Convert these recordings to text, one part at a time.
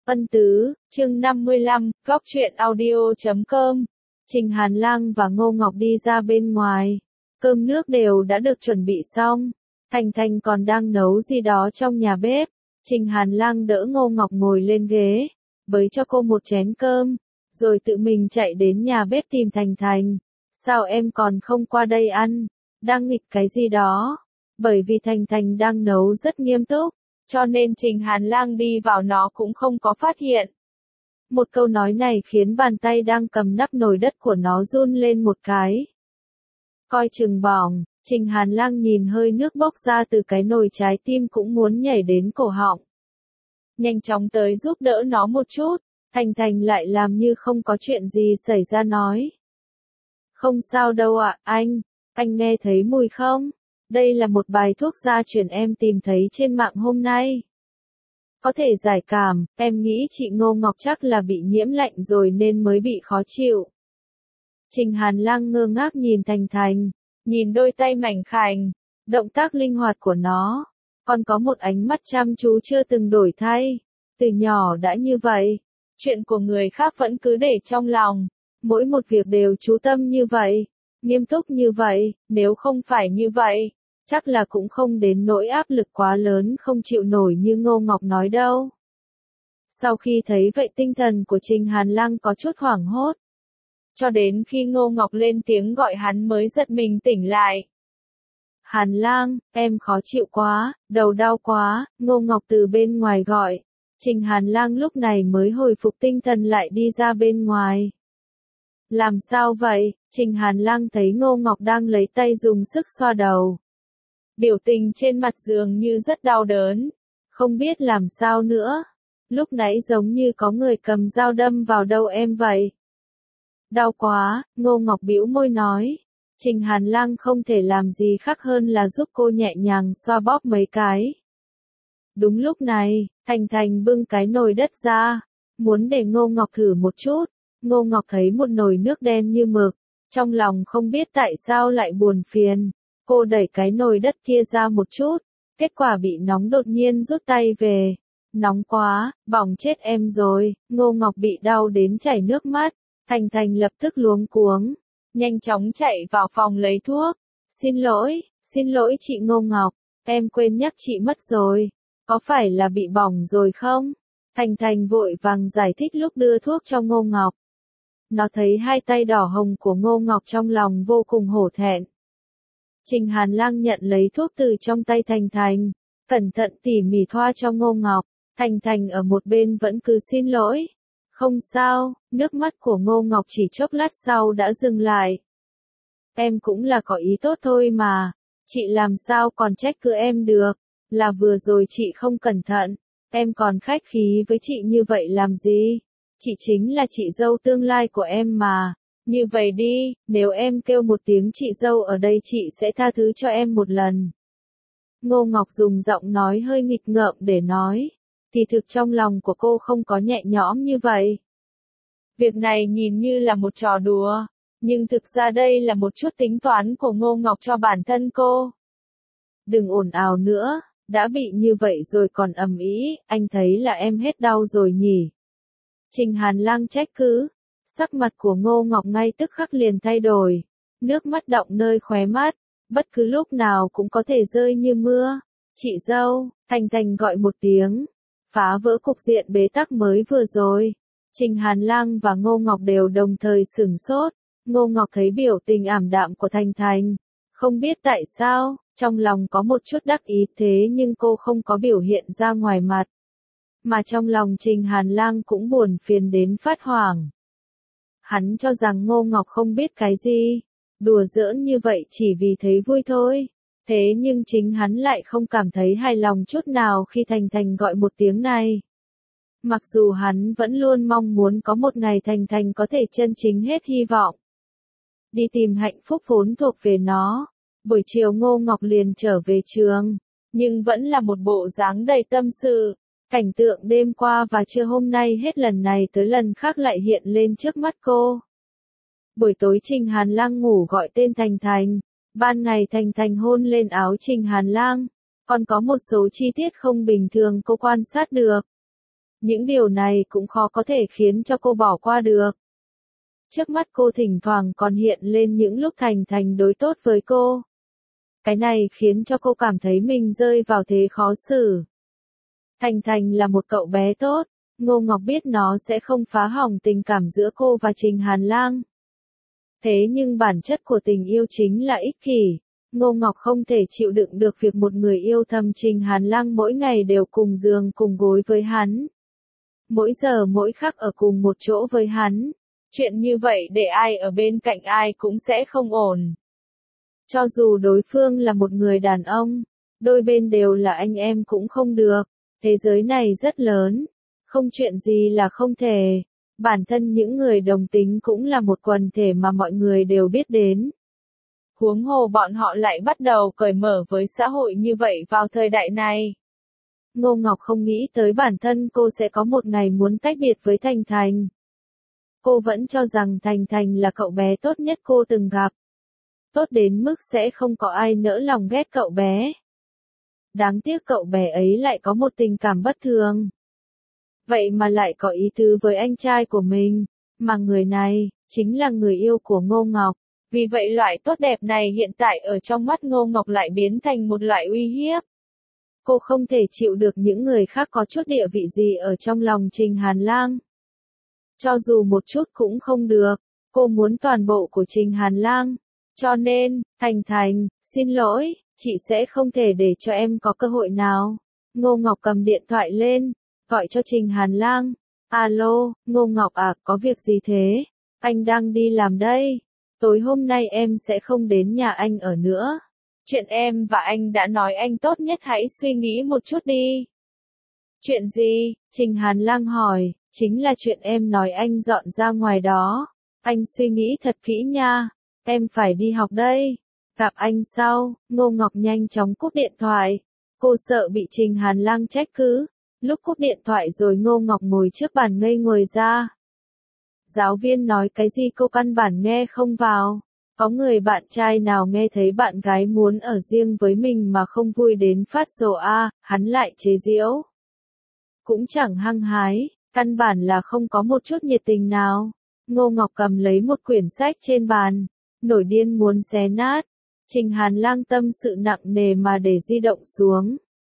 Ân tứ, chương 55, góc truyện audio.com. Trình Hàn Lang và Ngô Ngọc đi ra bên ngoài. Cơm nước đều đã được chuẩn bị xong. Thành Thành còn đang nấu gì đó trong nhà bếp. Trình Hàn Lang đỡ Ngô Ngọc ngồi lên ghế, bới cho cô một chén cơm, rồi tự mình chạy đến nhà bếp tìm Thành Thành. Sao em còn không qua đây ăn? Đang nghịch cái gì đó? Bởi vì Thành Thành đang nấu rất nghiêm túc, cho nên Trình Hàn Lang đi vào nó cũng không có phát hiện. Một câu nói này khiến bàn tay đang cầm nắp nồi đất của nó run lên một cái. Coi chừng bỏng, Trình Hàn Lang nhìn hơi nước bốc ra từ cái nồi, trái tim cũng muốn nhảy đến cổ họng. Nhanh chóng tới giúp đỡ nó một chút, Thành Thành lại làm như không có chuyện gì xảy ra nói. Không sao đâu ạ, anh nghe thấy mùi không? Đây là một bài thuốc gia truyền em tìm thấy trên mạng hôm nay. Có thể giải cảm, em nghĩ chị Ngô Ngọc chắc là bị nhiễm lạnh rồi nên mới bị khó chịu. Trình Hàn Lang ngơ ngác nhìn Thành Thành, nhìn đôi tay mảnh khảnh, động tác linh hoạt của nó, còn có một ánh mắt chăm chú chưa từng đổi thay. Từ nhỏ đã như vậy, chuyện của người khác vẫn cứ để trong lòng, mỗi một việc đều chú tâm như vậy, nghiêm túc như vậy, nếu không phải như vậy, chắc là cũng không đến nỗi áp lực quá lớn không chịu nổi như Ngô Ngọc nói đâu. Sau khi thấy vậy tinh thần của Trình Hàn Lang có chút hoảng hốt. Cho đến khi Ngô Ngọc lên tiếng gọi hắn mới giật mình tỉnh lại. Hàn Lang, em khó chịu quá, đầu đau quá, Ngô Ngọc từ bên ngoài gọi. Trình Hàn Lang lúc này mới hồi phục tinh thần lại đi ra bên ngoài. Làm sao vậy? Trình Hàn Lang thấy Ngô Ngọc đang lấy tay dùng sức xoa đầu. Biểu tình trên mặt dường như rất đau đớn, không biết làm sao nữa. Lúc nãy giống như có người cầm dao đâm vào đầu em vậy. Đau quá, Ngô Ngọc bĩu môi nói. Trình Hàn Lang không thể làm gì khác hơn là giúp cô nhẹ nhàng xoa bóp mấy cái. Đúng lúc này, Thành Thành bưng cái nồi đất ra, muốn để Ngô Ngọc thử một chút. Ngô Ngọc thấy một nồi nước đen như mực, trong lòng không biết tại sao lại buồn phiền. Cô đẩy cái nồi đất kia ra một chút, kết quả bị nóng đột nhiên rút tay về. Nóng quá, bỏng chết em rồi, Ngô Ngọc bị đau đến chảy nước mắt. Thành Thành lập tức luống cuống, nhanh chóng chạy vào phòng lấy thuốc. Xin lỗi chị Ngô Ngọc, em quên nhắc chị mất rồi, có phải là bị bỏng rồi không? Thành Thành vội vàng giải thích lúc đưa thuốc cho Ngô Ngọc. Nó thấy hai tay đỏ hồng của Ngô Ngọc trong lòng vô cùng hổ thẹn. Trình Hàn Lang nhận lấy thuốc từ trong tay Thành Thành, cẩn thận tỉ mỉ thoa cho Ngô Ngọc. Thành Thành ở một bên vẫn cứ xin lỗi. Không sao, nước mắt của Ngô Ngọc chỉ chốc lát sau đã dừng lại. Em cũng là có ý tốt thôi mà, chị làm sao còn trách cứ em được, là vừa rồi chị không cẩn thận, em còn khách khí với chị như vậy làm gì? Chị chính là chị dâu tương lai của em mà. Như vậy đi, nếu em kêu một tiếng chị dâu ở đây chị sẽ tha thứ cho em một lần. Ngô Ngọc dùng giọng nói hơi nghịch ngợm để nói, thì thực trong lòng của cô không có nhẹ nhõm như vậy. Việc này nhìn như là một trò đùa, nhưng thực ra đây là một chút tính toán của Ngô Ngọc cho bản thân cô. Đừng ồn ào nữa, đã bị như vậy rồi còn ầm ĩ, anh thấy là em hết đau rồi nhỉ. Trình Hàn Lang trách cứ. Sắc mặt của Ngô Ngọc ngay tức khắc liền thay đổi, nước mắt đọng nơi khóe mắt, bất cứ lúc nào cũng có thể rơi như mưa. Chị dâu, Thành Thành gọi một tiếng, phá vỡ cục diện bế tắc mới vừa rồi. Trình Hàn Lang và Ngô Ngọc đều đồng thời sửng sốt. Ngô Ngọc thấy biểu tình ảm đạm của Thành Thành, không biết tại sao, trong lòng có một chút đắc ý thế nhưng cô không có biểu hiện ra ngoài mặt. Mà trong lòng Trình Hàn Lang cũng buồn phiền đến phát hoảng. Hắn cho rằng Ngô Ngọc không biết cái gì, đùa giỡn như vậy chỉ vì thấy vui thôi. Thế nhưng chính hắn lại không cảm thấy hài lòng chút nào khi Thành Thành gọi một tiếng này. Mặc dù hắn vẫn luôn mong muốn có một ngày Thành Thành có thể chân chính hết hy vọng, đi tìm hạnh phúc vốn thuộc về nó. Buổi chiều Ngô Ngọc liền trở về trường, nhưng vẫn là một bộ dáng đầy tâm sự. Cảnh tượng đêm qua và trưa hôm nay hết lần này tới lần khác lại hiện lên trước mắt cô. Buổi tối Trình Hàn Lang ngủ gọi tên Thành Thành, ban ngày Thành Thành hôn lên áo Trình Hàn Lang, còn có một số chi tiết không bình thường cô quan sát được. Những điều này cũng khó có thể khiến cho cô bỏ qua được. Trước mắt cô thỉnh thoảng còn hiện lên những lúc Thành Thành đối tốt với cô. Cái này khiến cho cô cảm thấy mình rơi vào thế khó xử. Thành Thành là một cậu bé tốt, Ngô Ngọc biết nó sẽ không phá hỏng tình cảm giữa cô và Trình Hàn Lang. Thế nhưng bản chất của tình yêu chính là ích kỷ. Ngô Ngọc không thể chịu đựng được việc một người yêu thầm Trình Hàn Lang mỗi ngày đều cùng giường cùng gối với hắn. Mỗi giờ mỗi khắc ở cùng một chỗ với hắn. Chuyện như vậy để ai ở bên cạnh ai cũng sẽ không ổn. Cho dù đối phương là một người đàn ông, đôi bên đều là anh em cũng không được. Thế giới này rất lớn, không chuyện gì là không thể. Bản thân những người đồng tính cũng là một quần thể mà mọi người đều biết đến. Huống hồ bọn họ lại bắt đầu cởi mở với xã hội như vậy vào thời đại này. Ngô Ngọc không nghĩ tới bản thân cô sẽ có một ngày muốn tách biệt với Thành Thành. Cô vẫn cho rằng Thành Thành là cậu bé tốt nhất cô từng gặp. Tốt đến mức sẽ không có ai nỡ lòng ghét cậu bé. Đáng tiếc cậu bé ấy lại có một tình cảm bất thường. Vậy mà lại có ý tứ với anh trai của mình, mà người này, chính là người yêu của Ngô Ngọc. Vì vậy loại tốt đẹp này hiện tại ở trong mắt Ngô Ngọc lại biến thành một loại uy hiếp. Cô không thể chịu được những người khác có chút địa vị gì ở trong lòng Trình Hàn Lang. Cho dù một chút cũng không được, cô muốn toàn bộ của Trình Hàn Lang. Cho nên, Thành Thành, xin lỗi, chị sẽ không thể để cho em có cơ hội nào. Ngô Ngọc cầm điện thoại lên, gọi cho Trình Hàn Lang. Alo, Ngô Ngọc à, có việc gì thế? Anh đang đi làm đây. Tối hôm nay em sẽ không đến nhà anh ở nữa. Chuyện em và anh đã nói, anh tốt nhất hãy suy nghĩ một chút đi. Chuyện gì? Trình Hàn Lang hỏi. Chính là chuyện em nói anh dọn ra ngoài đó. Anh suy nghĩ thật kỹ nha. Em phải đi học đây. Gặp anh sau. Ngô Ngọc nhanh chóng cúp điện thoại. Cô sợ bị Trình Hàn Lang trách cứ. Lúc cúp điện thoại rồi Ngô Ngọc ngồi trước bàn ngây người ra. Giáo viên nói cái gì cô căn bản nghe không vào. Có người bạn trai nào nghe thấy bạn gái muốn ở riêng với mình mà không vui đến phát rồ a, hắn lại chế giễu. Cũng chẳng hăng hái, căn bản là không có một chút nhiệt tình nào. Ngô Ngọc cầm lấy một quyển sách trên bàn, nổi điên muốn xé nát. Trình Hàn Lang tâm sự nặng nề mà để di động xuống.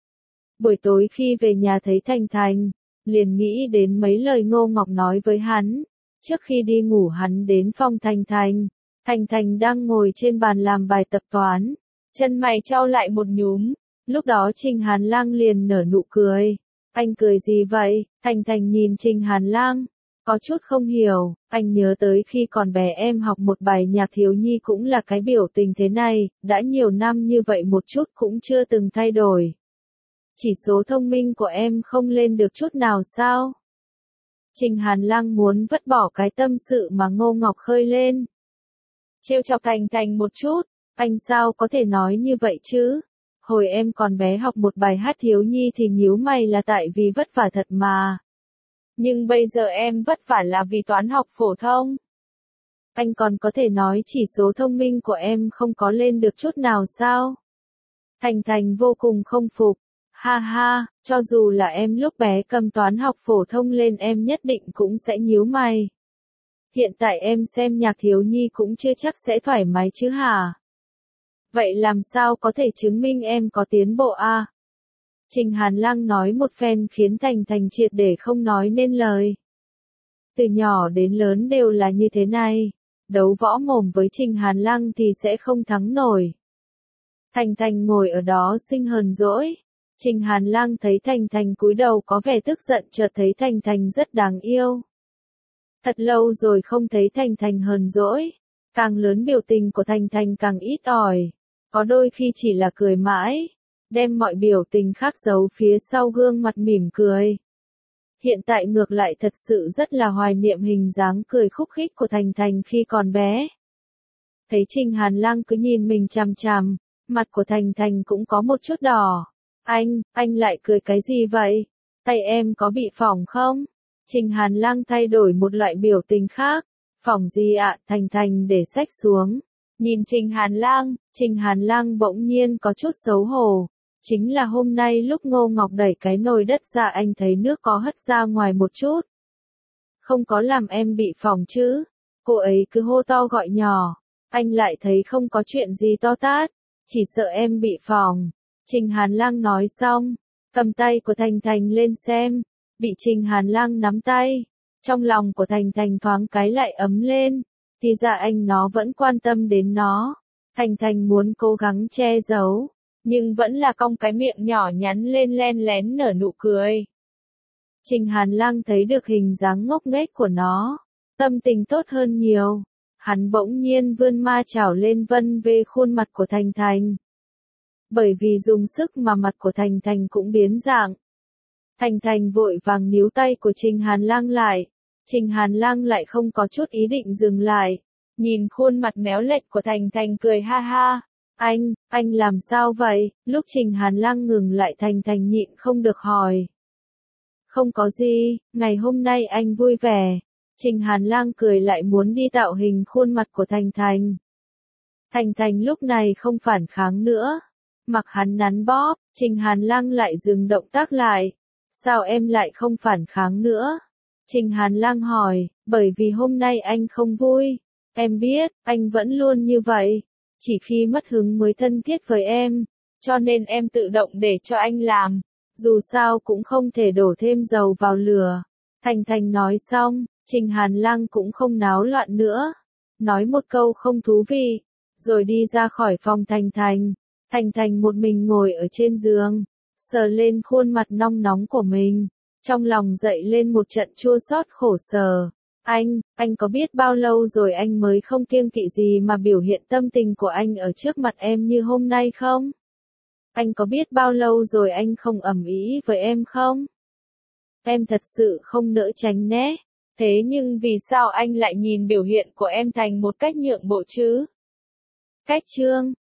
Buổi tối khi về nhà thấy Thành Thành, liền nghĩ đến mấy lời Ngô Ngọc nói với hắn. Trước khi đi ngủ hắn đến phòng Thành Thành. Thành Thành đang ngồi trên bàn làm bài tập toán. Chân mày chau lại một nhúm. Lúc đó Trình Hàn Lang liền nở nụ cười. Anh cười gì vậy? Thành Thành nhìn Trình Hàn Lang. Có chút không hiểu. Anh nhớ tới khi còn bé em học một bài nhạc thiếu nhi cũng là cái biểu tình thế này. Đã nhiều năm như vậy một chút cũng chưa từng thay đổi. Chỉ số thông minh của em không lên được chút nào sao? Trình Hàn Lang muốn vứt bỏ cái tâm sự mà Ngô Ngọc khơi lên. Trêu chọc Thành Thành một chút, anh sao có thể nói như vậy chứ? Hồi em còn bé học một bài hát thiếu nhi thì nhíu mày là tại vì vất vả thật mà. Nhưng bây giờ em vất vả là vì toán học phổ thông. Anh còn có thể nói chỉ số thông minh của em không có lên được chút nào sao? Thành Thành vô cùng không phục. Ha ha, cho dù là em lúc bé cầm toán học phổ thông lên em nhất định cũng sẽ nhíu mày. Hiện tại em xem nhạc thiếu nhi cũng chưa chắc sẽ thoải mái chứ hả? Vậy làm sao có thể chứng minh em có tiến bộ à? Trình Hàn Lang nói một phen khiến Thành Thành triệt để không nói nên lời. Từ nhỏ đến lớn đều là như thế này. Đấu võ mồm với Trình Hàn Lang thì sẽ không thắng nổi. Thành Thành ngồi ở đó sinh hờn dỗi. Trình Hàn Lang thấy Thành Thành cúi đầu có vẻ tức giận, chợt thấy Thành Thành rất đáng yêu. Thật lâu rồi không thấy Thành Thành hờn dỗi. Càng lớn biểu tình của Thành Thành càng ít ỏi. Có đôi khi chỉ là cười mãi. Đem mọi biểu tình khác giấu phía sau gương mặt mỉm cười. Hiện tại ngược lại thật sự rất là hoài niệm hình dáng cười khúc khích của Thành Thành khi còn bé. Thấy Trình Hàn Lang cứ nhìn mình chằm chằm, mặt của Thành Thành cũng có một chút đỏ. Anh lại cười cái gì vậy? Tay em có bị phỏng không? Trình Hàn Lang thay đổi một loại biểu tình khác. Phỏng gì ạ? Thành Thành để sách xuống. Nhìn Trình Hàn Lang bỗng nhiên có chút xấu hổ. Chính là hôm nay lúc Ngô Ngọc đẩy cái nồi đất ra anh thấy nước có hất ra ngoài một chút. Không có làm em bị phỏng chứ? Cô ấy cứ hô to gọi nhỏ. Anh lại thấy không có chuyện gì to tát. Chỉ sợ em bị phỏng. Trình Hàn Lang nói xong, cầm tay của Thành Thành lên xem. Bị Trình Hàn Lang nắm tay. Trong lòng của Thành Thành thoáng cái lại ấm lên. Thì ra anh nó vẫn quan tâm đến nó. Thành Thành muốn cố gắng che giấu. Nhưng vẫn là cong cái miệng nhỏ nhắn lên len lén nở nụ cười. Trình Hàn Lang thấy được hình dáng ngốc nghếch của nó. Tâm tình tốt hơn nhiều. Hắn bỗng nhiên vươn ma chảo lên vân về khuôn mặt của Thành Thành. Bởi vì dùng sức mà mặt của Thành Thành cũng biến dạng. Thành Thành vội vàng níu tay của Trình Hàn Lang lại. Trình Hàn Lang lại không có chút ý định dừng lại. Nhìn khuôn mặt méo lệch của Thành Thành cười ha ha. Anh làm sao vậy? Lúc Trình Hàn Lang ngừng lại Thành Thành nhịn không được hỏi. Không có gì, ngày hôm nay anh vui vẻ. Trình Hàn Lang cười lại muốn đi tạo hình khuôn mặt của Thành Thành. Thành Thành lúc này không phản kháng nữa. Mặc hắn nắn bóp, Trình Hàn Lang lại dừng động tác lại. Sao em lại không phản kháng nữa? Trình Hàn Lang hỏi, bởi vì hôm nay anh không vui. Em biết, anh vẫn luôn như vậy. Chỉ khi mất hứng mới thân thiết với em. Cho nên em tự động để cho anh làm. Dù sao cũng không thể đổ thêm dầu vào lửa. Thành Thành nói xong, Trình Hàn Lang cũng không náo loạn nữa. Nói một câu không thú vị. Rồi đi ra khỏi phòng Thành Thành. Thành Thành một mình ngồi ở trên giường. Sờ lên khuôn mặt nong nóng của mình. Trong lòng dậy lên một trận chua xót khổ sở. Anh có biết bao lâu rồi anh mới không kiêng kỵ gì mà biểu hiện tâm tình của anh ở trước mặt em như hôm nay không? Anh có biết bao lâu rồi anh không ầm ĩ với em không? Em thật sự không nỡ tránh né. Thế nhưng vì sao anh lại nhìn biểu hiện của em thành một cách nhượng bộ chứ? Cách chương